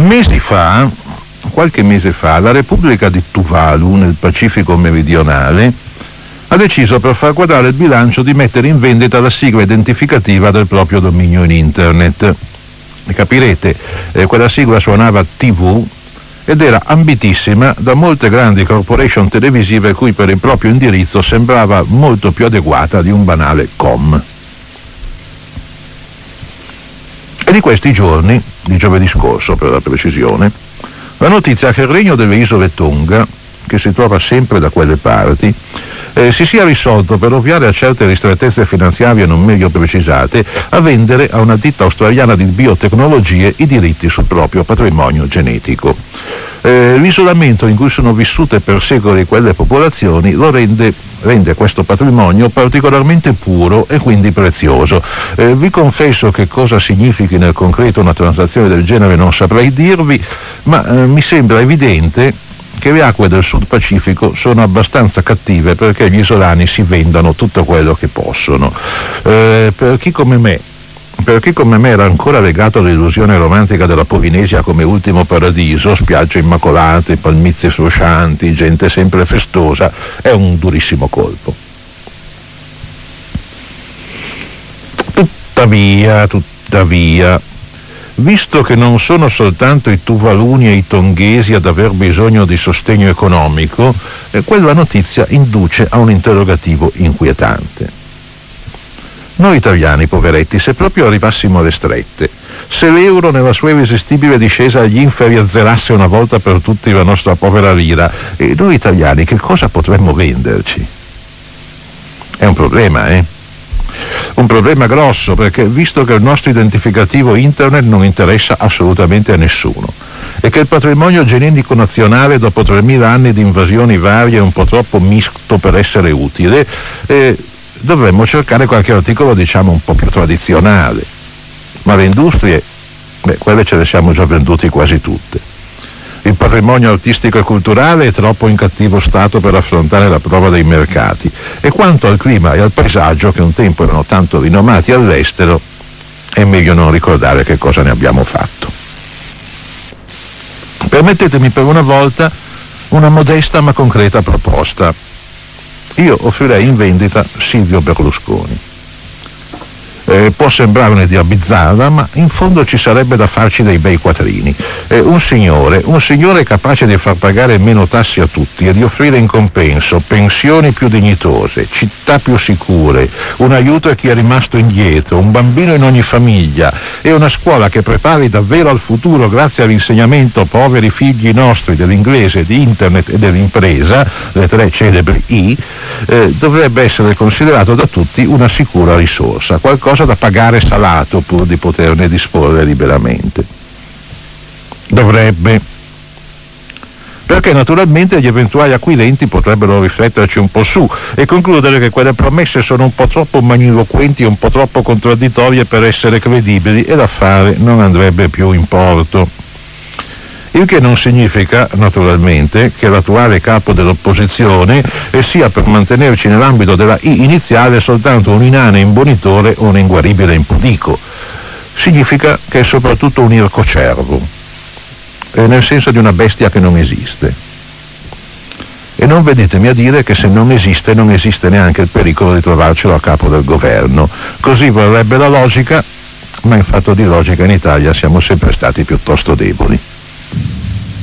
Qualche mese fa, la Repubblica di Tuvalu, nel Pacifico meridionale, ha deciso, per far quadrare il bilancio, di mettere in vendita la sigla identificativa del proprio dominio in internet. E capirete, quella sigla suonava TV ed era ambitissima da molte grandi corporation televisive cui per il proprio indirizzo sembrava molto più adeguata di un banale com. E di questi giorni, di giovedì scorso per la precisione, la notizia che il regno delle isole Tonga, che si trova sempre da quelle parti, si sia risolto, per ovviare a certe ristrettezze finanziarie non meglio precisate, a vendere a una ditta australiana di biotecnologie i diritti sul proprio patrimonio genetico. L'isolamento in cui sono vissute per secoli quelle popolazioni lo rende questo patrimonio particolarmente puro e quindi prezioso. Vi confesso che cosa significhi nel concreto una transazione del genere non saprei dirvi, ma mi sembra evidente che le acque del Sud Pacifico sono abbastanza cattive perché gli isolani si vendano tutto quello che possono. Per chi come me era ancora legato all'illusione romantica della Polinesia come ultimo paradiso, spiagge immacolate, palmizie fruscianti, gente sempre festosa, è un durissimo colpo. Tuttavia, visto che non sono soltanto i tuvaluni e i tonghesi ad aver bisogno di sostegno economico, quella notizia induce a un interrogativo inquietante. Noi italiani, poveretti, se proprio arrivassimo alle strette, se l'euro nella sua irresistibile discesa agli inferi azzerasse una volta per tutti la nostra povera lira, noi italiani che cosa potremmo venderci? È un problema, Un problema grosso, perché visto che il nostro identificativo internet non interessa assolutamente a nessuno e che il patrimonio genetico nazionale dopo 3.000 anni di invasioni varie è un po' troppo misto per essere utile, dovremmo cercare qualche articolo diciamo un po' più tradizionale, ma le industrie, quelle ce le siamo già venduti quasi tutte. Il patrimonio artistico e culturale è troppo in cattivo stato per affrontare la prova dei mercati, e quanto al clima e al paesaggio, che un tempo erano tanto rinomati all'estero, è meglio non ricordare che cosa ne abbiamo fatto. Permettetemi per una volta una modesta ma concreta proposta. Io offrirei in vendita Silvio Berlusconi. Può sembrare un'idea bizzarra, ma in fondo ci sarebbe da farci dei bei quattrini. Un signore capace di far pagare meno tasse a tutti e di offrire in compenso pensioni più dignitose, città più sicure, un aiuto a chi è rimasto indietro, un bambino in ogni famiglia e una scuola che prepari davvero al futuro grazie all'insegnamento, poveri figli nostri, dell'inglese, di internet e dell'impresa, le 3 celebri I, dovrebbe essere considerato da tutti una sicura risorsa, qualcosa da pagare salato pur di poterne disporre liberamente. Dovrebbe, perché naturalmente gli eventuali acquirenti potrebbero rifletterci un po' su e concludere che quelle promesse sono un po' troppo magniloquenti e un po' troppo contraddittorie per essere credibili e l'affare non andrebbe più in porto. Il che non significa, naturalmente, che l'attuale capo dell'opposizione sia, per mantenerci nell'ambito della I iniziale, soltanto un inane imbonitore o un inguaribile impudico. Significa che è soprattutto un ircocervo, nel senso di una bestia che non esiste. E non vedetemi a dire che se non esiste neanche il pericolo di trovarcelo a capo del governo. Così vorrebbe la logica, ma in fatto di logica in Italia siamo sempre stati piuttosto deboli.